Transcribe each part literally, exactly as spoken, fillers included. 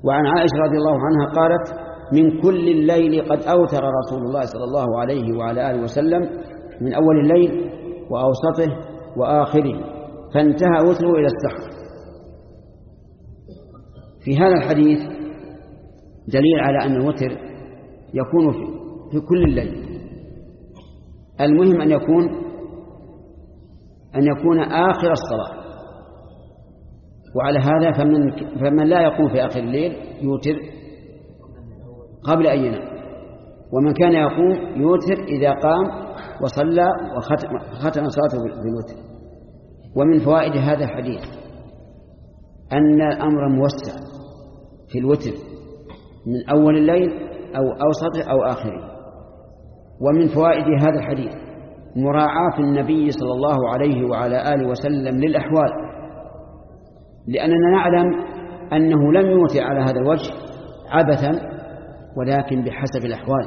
وعن عائشة رضي الله عنها قالت: من كل الليل قد أوتر رسول الله صلى الله عليه وعلى آله وسلم، من أول الليل وأوسطه وآخره، فانتهى وتره إلى السحر. في هذا الحديث دليل على أن الوتر يكون في كل الليل. المهم أن يكون أن يكون آخر الصلاة، وعلى هذا فمن, فمن لا يقوم في آخر الليل يوتر قبل أن ينام، ومن كان يقوم يوتر إذا قام وصلى وختم صلاته بالوتر. ومن فوائد هذا الحديث أن الأمر موسع في الوتر من أول الليل أو أوسطه أو آخره. ومن فوائد هذا الحديث مراعاة النبي صلى الله عليه وعلى آله وسلم للأحوال، لأننا نعلم أنه لم يوتر على هذا الوجه عبثا، ولكن بحسب الأحوال.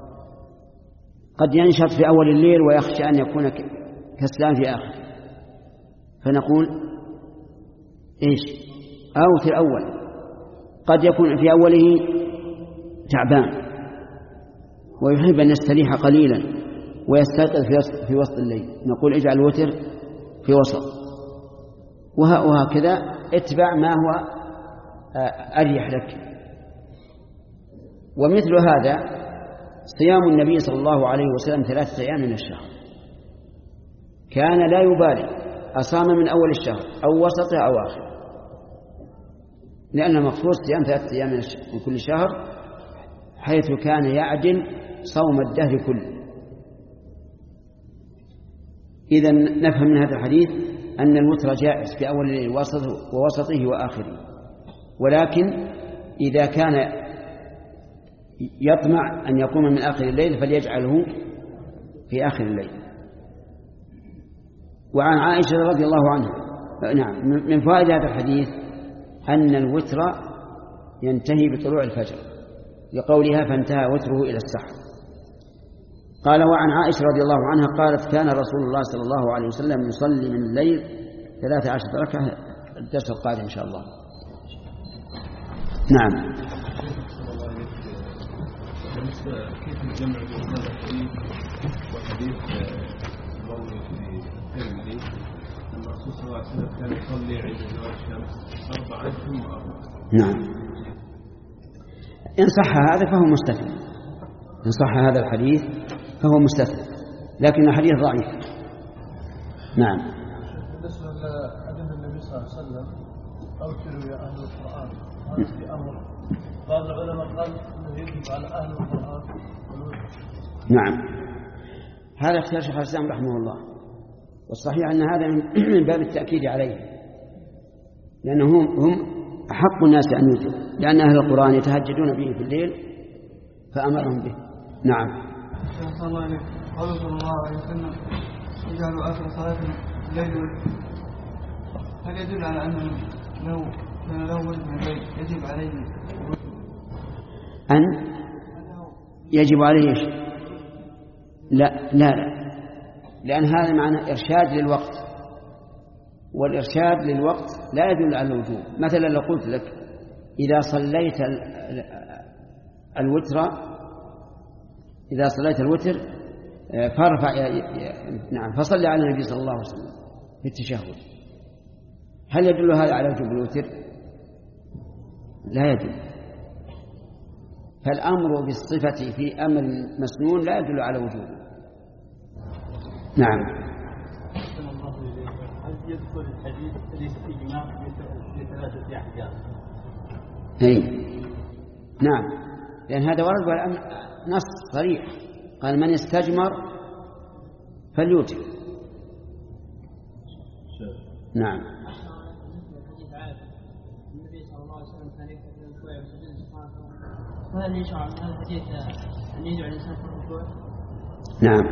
قد ينشط في أول الليل ويخشى أن يكون كسلان في آخر، فنقول إيش؟ أوتر أول. قد يكون في أوله تعبان ويحب أن يستريح قليلا ويستيقظ في وسط الليل، نقول اجعل الوتر في وسط، وهكذا اتبع ما هو أريح لك. ومثل هذا صيام النبي صلى الله عليه وسلم ثلاثة أيام من الشهر، كان لا يبالي أصام من أول الشهر أو وسطه أو آخره، لأن المقصود صيام ثلاثة أيام من كل شهر، حيث كان يعدل صوم الدهر كله. إذن نفهم من هذا الحديث أن الوتر جائز في أول الليل ووسطه وآخره، ولكن إذا كان يطمع أن يقوم من آخر الليل فليجعله في آخر الليل. وعن عائشة رضي الله عنها نعم من فوائد هذا الحديث أن الوتر ينتهي بطلوع الفجر، لقولها فانتهى وتره إلى السحر. قال: وعن عائشة رضي الله عنها قالت: كان رسول الله صلى الله عليه وسلم يصلي من الليل ثلاث عشرة ركعة. الدرس القادم إن شاء الله. نعم. كيف نجمع بين هذا الحديث وحديث المروي في الترمذي أن الرسول صلى الله عليه وسلم كان يصلي عند زوال الشمس أربعة ثم أربعة؟ نعم، إن صح هذا فهو مستثنى، إن صح هذا الحديث فهو مستثنى، لكن الحديث ضعيف. نعم. بالنسبة لحديث النبي صلى الله عليه وسلم: أوتروا يا أهل القرآن، هذا في أمر. بعض العلماء قال أنه يجب على أهل القرآن. نعم، هذا اختيار شيخ الإسلام رحمه الله، والصحيح أن هذا من باب التأكيد عليه، لأنهم هم أحق الناس أن يوتروا، لأن أهل القرآن يتهجدون به في الليل فأمرهم به. نعم. صلى الله عليه قال صلى الله عليه وسلم: اجعلوا آخر صلاة الليل والفجر. هل يدل على أنه لو كان له وزن الليل يجب عليه أن يجب عليه إيش؟ لا لا لا، لأن هذا معنى إرشاد للوقت، والإرشاد للوقت لا يدل على الوجوب. مثلا لو قلت لك: إذا صليت الوتر إذا صليت الوتر فارفع نعم فصلي على النبي صلى الله عليه وسلم في التشهد، هل يدل هذا على وجوب الوتر؟ لا يدل. فالأمر بالصفة في أمر مسنون لا يدل على وجوبه. نعم. هل يدخل الحديث الاستجماع بثلاثة أحكام؟ أي نعم، لأن هذا ورد والأمر نص صريح، قال: من استجمر فليوتر. نعم. هل يشرع من هذا الحديث أن يجعل الإنسان في الركوع؟ نعم،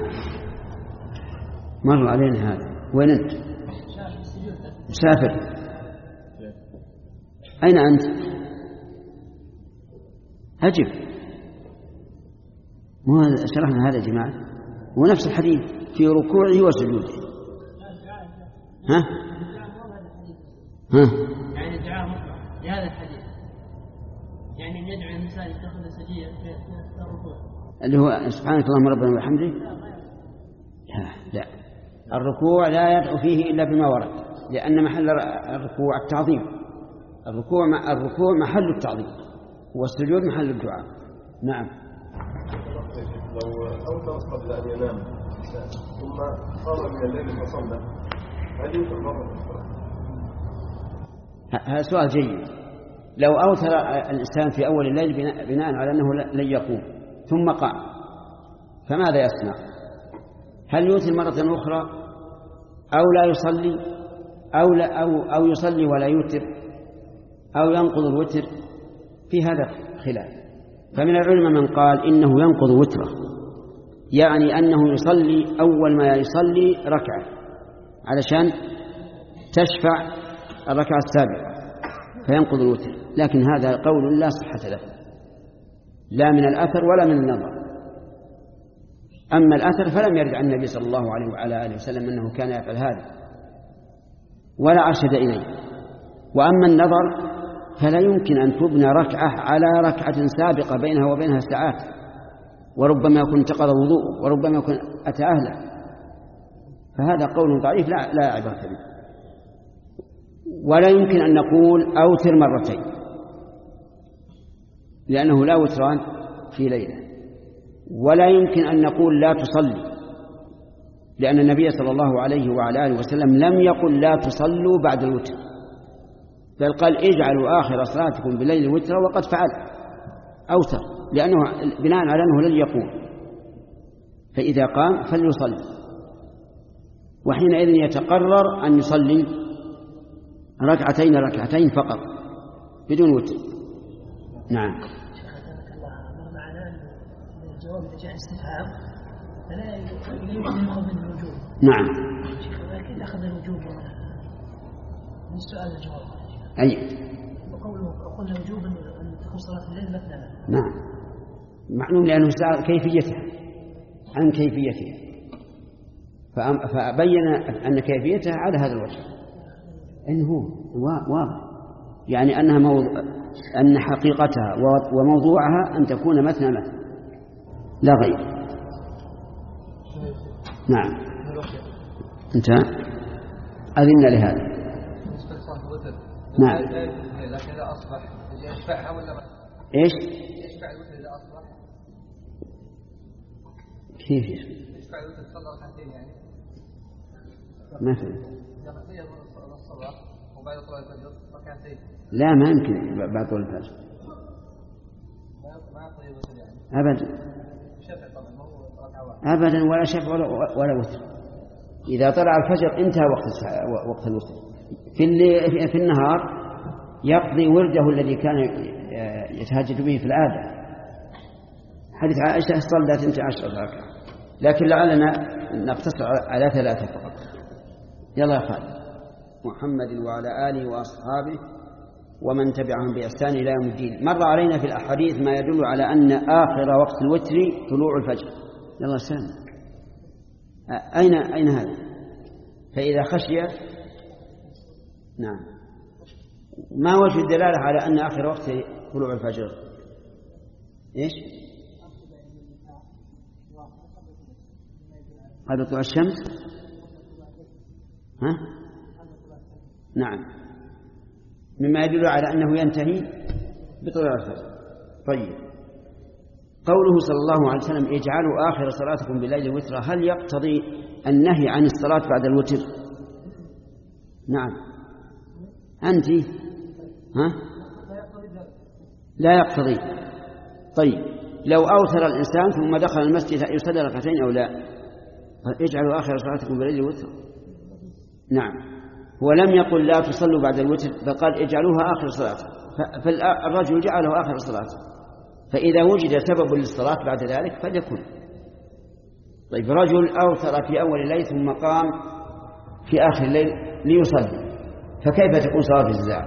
مر علينا هذا. وين أنت؟ مسافر. أين أنت؟ أجب. مو شرحنا هذا يا جماعة، ونفس الحديث في ركوعه وسجوده. ها؟ ها؟ يعني الدعاء مطلق لهذا الحديث. يعني يدعو الإنسان يتخذ سجية في الركوع اللي هو سبحانك اللهم ربنا وبحمده. لا لا، الركوع لا يدعو فيه إلا بما ورد، لأن محل الركوع التعظيم. الركوع الركوع محل التعظيم، والسجود محل الدعاء. نعم. لو أوتر قبل أن ينام ثم قام من الليل فصلى هل يوتر مرة أخرى؟ هذا سؤال جيد. لو أوتر الإنسان في أول الليل بناء على أنه لن يقوم ثم قام فماذا يصنع؟ هل يوتر مرة أخرى أو لا يصلي أو, لا أو, أو يصلي ولا يوتر أو ينقض الوتر؟ في هذا خلاف. فمن العلماء من قال إنه ينقض وتره، يعني أنه يصلي أول ما يصلي ركعة علشان تشفع الركعة السابقة فينقض الوتر، لكن هذا قول لا صحة له لا من الأثر ولا من النظر. أما الأثر فلم يرد عن النبي صلى الله عليه وعلى آله وسلم أنه كان يفعل هذا ولا أرشد إليه. وأما النظر فلا يمكن أن تبنى ركعة على ركعة سابقة بينها وبينها ساعات، وربما يكون انتقض وضوء وربما يكون أتى أهله، فهذا قول ضعيف لا لا عبرة به. ولا يمكن أن نقول أوتر مرتين لأنه لا وتران في ليلة. ولا يمكن أن نقول لا تصلي لأن النبي صلى الله عليه وعلى آله وسلم لم يقل لا تصلوا بعد الوتر، بل قال اجعلوا آخر صلاتكم بالليل وترا، وقد فعل أوتر لأنه بناء على أنه لن يقوم، فإذا قام فليصلي، وحينئذ يتقرر أن يصلي ركعتين ركعتين فقط بدون وتر. نعم. معناه أن الجواب إذا جاء استفهام فلا يمكن يأخذ من الوجوب. نعم. لكن أخذ الوجوب من السؤال الجواب. أي. وقوله قلنا وجوبا أن تكون صلاة الليل مثلا. نعم. معلوم لأنه سأل كيفيتها عن كيفيتها فبين أن كيفيتها على هذا الوجه، إنه واضح يعني أنها موضوع أن حقيقتها وموضوعها أن تكون مثنى مثنى لا غير. نعم. انت أذن لهذا. نعم. لكن إذا أصبح يشفعها ولا ما؟ إيش؟ يشفع الوتر إذا أصبح. كيف يشفع؟ يشفع الوتر صلى ركعتين يعني. مثلا. لما تيجي الصلاة وبعد طلوع الفجر ركعتين. لا ما يمكن بعد طلوع الفجر. ما يطيب الوتر يعني. أبدا. شفع طبعا ما هو ركعة واحدة. أبدا ولا شفع ولا ولا وتر. إذا طلع الفجر انتهى وقت وقت الوتر. في في النهار يقضي ورده الذي كان يتهجد به في العادة. حديث عائشة صلى اثنتي عشرة ركعة، لكن لعلنا نقتصر على ثلاثة فقط. يلا يا خالد. محمد وعلى آله وأصحابه ومن تبعهم بإحسان إلى يوم الدين. مر علينا في الأحاديث ما يدل على أن آخر وقت الوتر طلوع الفجر. يلا سلام. أين أين هذا؟ فإذا خشي. نعم. ما وجه الدلالة على أن آخر وقت طلوع الفجر؟ إيش؟ قبل طلوع الشمس. ها؟ نعم. مما يدل على أنه ينتهي بطلوع الفجر. طيب. قوله صلى الله عليه وسلم اجعلوا آخر صلاتكم بالليل وترا، هل يقتضي النهي عن الصلاة بعد الوتر؟ نعم. أنت ها؟ لا يقتضي. طيب لو أوتر الإنسان ثم دخل المسجد يصلي ركعتين أو لا؟ اجعلوا آخر صلاتكم بالليل وترا. نعم. هو لم يقل لا تصلوا بعد الوتر، بل قال اجعلوها آخر صلاة، فالرجل جعله آخر صلاة، فإذا وجد سبب للصلاة بعد ذلك فليكن. طيب رجل أوتر في أول الليل ثم قام في آخر الليل ليصلي، فكيف تكون صلاة الزاع؟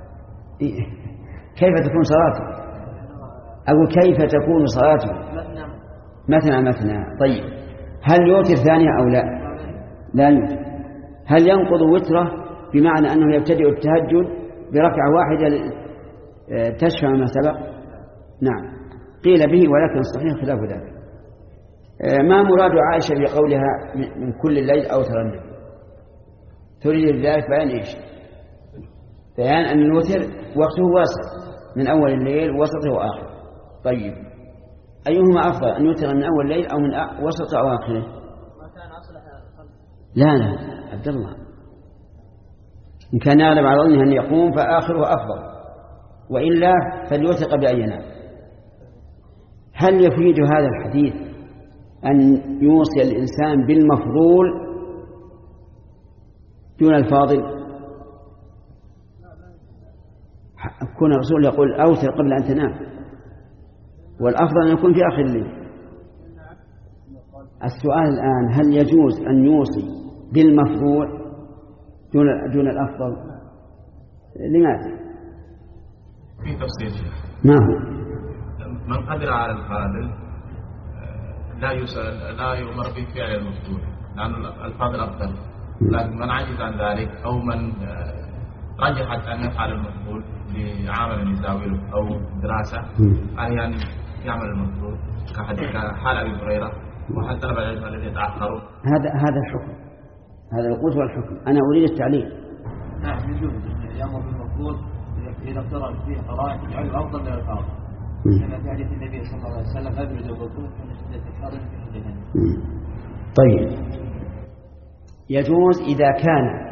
كيف تكون صلاته؟ أو كيف تكون صلاته؟ مثنى مثنى. طيب هل يوتر ثانية أو لا؟ لا يوتر. هل ينقض وتره بمعنى أنه يبتدئ التهجد بركعة واحدة تشفع ما سبق؟ نعم قيل به ولكن الصحيح خلاف ذلك. ما مراد عائشة بقولها من كل الليل أوتر النبي؟ تريد بذلك بيان إيش؟ بيان أن الوتر وقته واسع من أول الليل وسطه وآخره. طيب أيهما أفضل، أن يوتر من أول الليل أو من وسط أو آخره؟ لا لا عبد الله، إن كان يغلب على ظنه أن يقوم فآخره أفضل، وإلا فليوتر قبل أن ينام. هل يفيد هذا الحديث أن يوصي الإنسان بالمفضول دون الفاضل؟ كون الرسول يقول أوتر قبل أن تنام، والأفضل أن يكون في آخر الليل. السؤال الآن هل يجوز أن يوصي بالمفضول دون دون الأفضل؟ لماذا؟ في تفصيل. ما هو؟ من قدر على الفاضل لا يسأل لا يؤمر بفعل المفضول لأن الفاضل أفضل، لكن من عجز عن ذلك أو من رجحت أن يفعل المفضول لعمل يساويه أو دراسة عليه أن يعمل المفضول كحال أبي هريرة وحتى طلب العلم الذي يتأخرون. هذا هذا الحكم، هذا القوت والحكم. أنا أريد التعليل. نعم يجوز يأمر بالمفضول إذا اقترن فيه قرائن تجعله أفضل من الفاضل، كما في حديث النبي صلى الله عليه وسلم أبرز وبطون من شدة الحر في جهنم. طيب يجوز إذا كان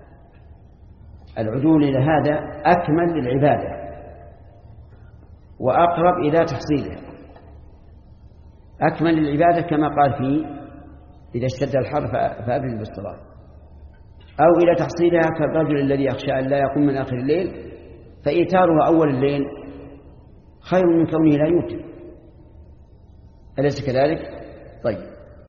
العدول إلى هذا أكمل للعبادة وأقرب إلى تحصيلها، أكمل للعبادة كما قال فيه إذا اشتد الحر فأبرز بالصلاة، أو إلى تحصيلها كالرجل الذي يخشى أن لا يقوم من آخر الليل فإيتاره أول الليل خير من كونه لا يوتر، أليس كذلك؟ طيب